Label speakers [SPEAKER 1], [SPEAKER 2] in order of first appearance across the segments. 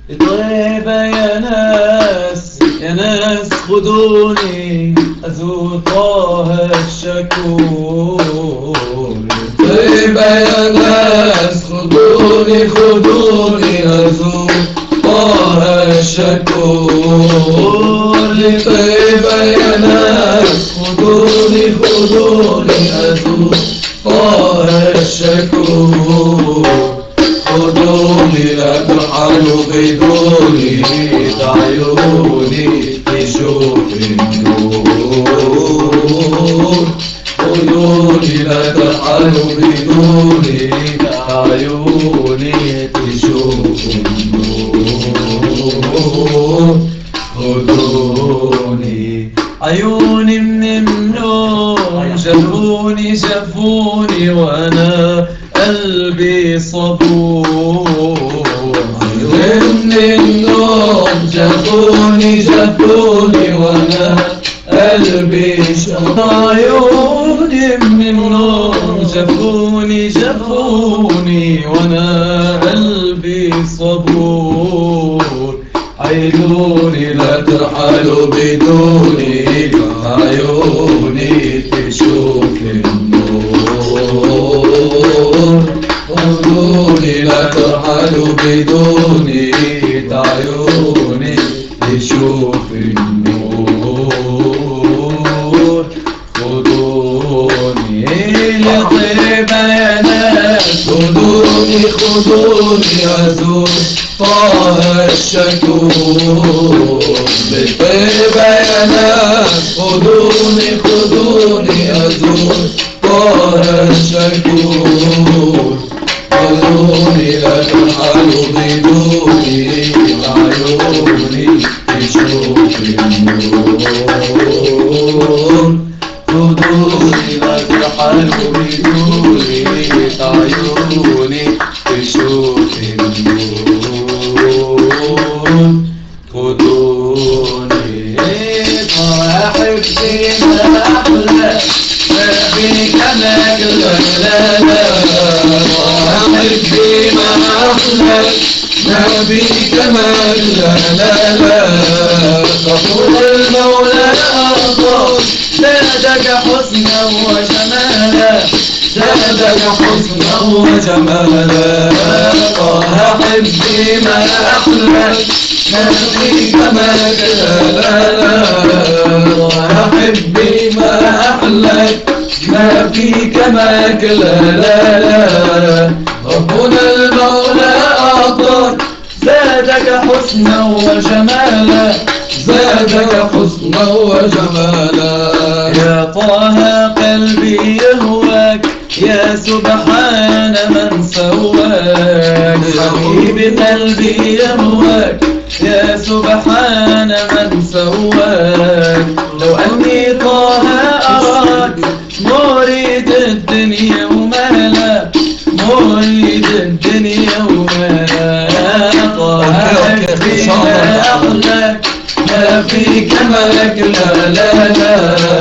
[SPEAKER 1] طيبة يا ناس يا ناس خذوني أزور طه الشكور.
[SPEAKER 2] طيبة يا ناس خذوني خذوني أزور طه الشكور. طيبة يا ناس خذوني خذوني أزور طه الشكور. خذوني لا ترحلوا بدوني عيوني تشوف النور. خذوني لا ترحلوا بدوني عيوني تشوف النور. خذوني
[SPEAKER 1] عيوني من النور شافوني شافوني وأنا قلبي صبور.
[SPEAKER 2] من النوم شافوني شافوني وانا قلبي شبور.
[SPEAKER 1] عيوني من النور شافوني شافوني وانا قلبي صبور.
[SPEAKER 2] عيوني لا ترحلوا بدوني عيوني تشوف النور. خذوني لا ترحلوا بدوني عيوني تشوف النور. خذوني
[SPEAKER 1] يا طيبة يا ناس
[SPEAKER 2] خذوني خذوني أزور طه الشكور. بالطيبة يا ناس خذوني خذوني أزور طه الشكور. خذوني لا ترحلوا بدوني عيوني تشوف النور. خذوني لا ترحلوا بدوني عيوني تشوف النور. خذوني
[SPEAKER 1] صاحبتي ما أحلى ما فيك أنا كلها.
[SPEAKER 2] صاحبي ما أحلى ما بيك ما لا لا لا.
[SPEAKER 1] غفور المولى أعطى زادك حسنا وجمالا
[SPEAKER 2] زادك حسنا وجمالا.
[SPEAKER 1] طه حبي ما أحلى
[SPEAKER 2] ما فيك ما لا لا لا. حبي ما أحلى ما فيك ما لا لا لا. ربنا المولى أعطاك
[SPEAKER 1] زادك حسنا وجمالا
[SPEAKER 2] زادك حسنا وجمالا.
[SPEAKER 1] يا طه قلبي يهواك يا سبحان من سواك. حبيبي قلبي يهواك يا سبحان من سواك. لو أني طه أراك مريد الدنيا ومالا مريد الدنيا ومالا. طه قلبي ما أحلاك
[SPEAKER 2] ما فيك ملك لا لا لا.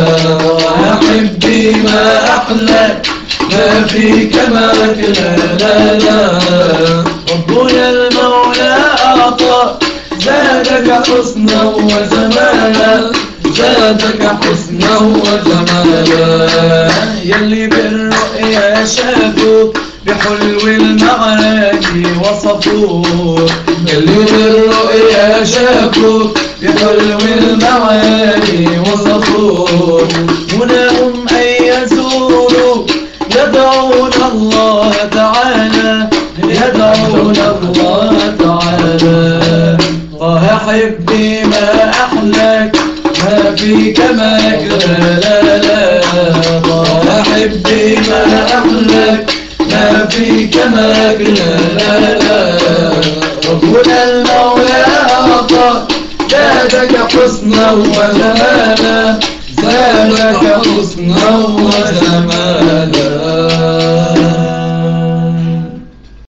[SPEAKER 2] حبي ما أحلى ما فيك ملك لا لا لا.
[SPEAKER 1] ربنا المولى أعطى زادك حسنا وجمالا
[SPEAKER 2] زادك حسنا وجمالا.
[SPEAKER 1] يلي بالرؤيا شافوك بحلو المعاني وصفوك.
[SPEAKER 2] اللي بالرؤيا شافوك
[SPEAKER 1] بحلو المعاني وصفوك. مناهم أن يزوروا يدعون الله تعالى يدعون الله تعالى. طه حبي ما أحلاك ما فيك ما لا لا لا.
[SPEAKER 2] طه حبي ما أحلاك ما فيك ما لا لا لا.
[SPEAKER 1] ربنا المولى أعطى زادك حسنا وجمالا
[SPEAKER 2] زادك حسنا وجمالا.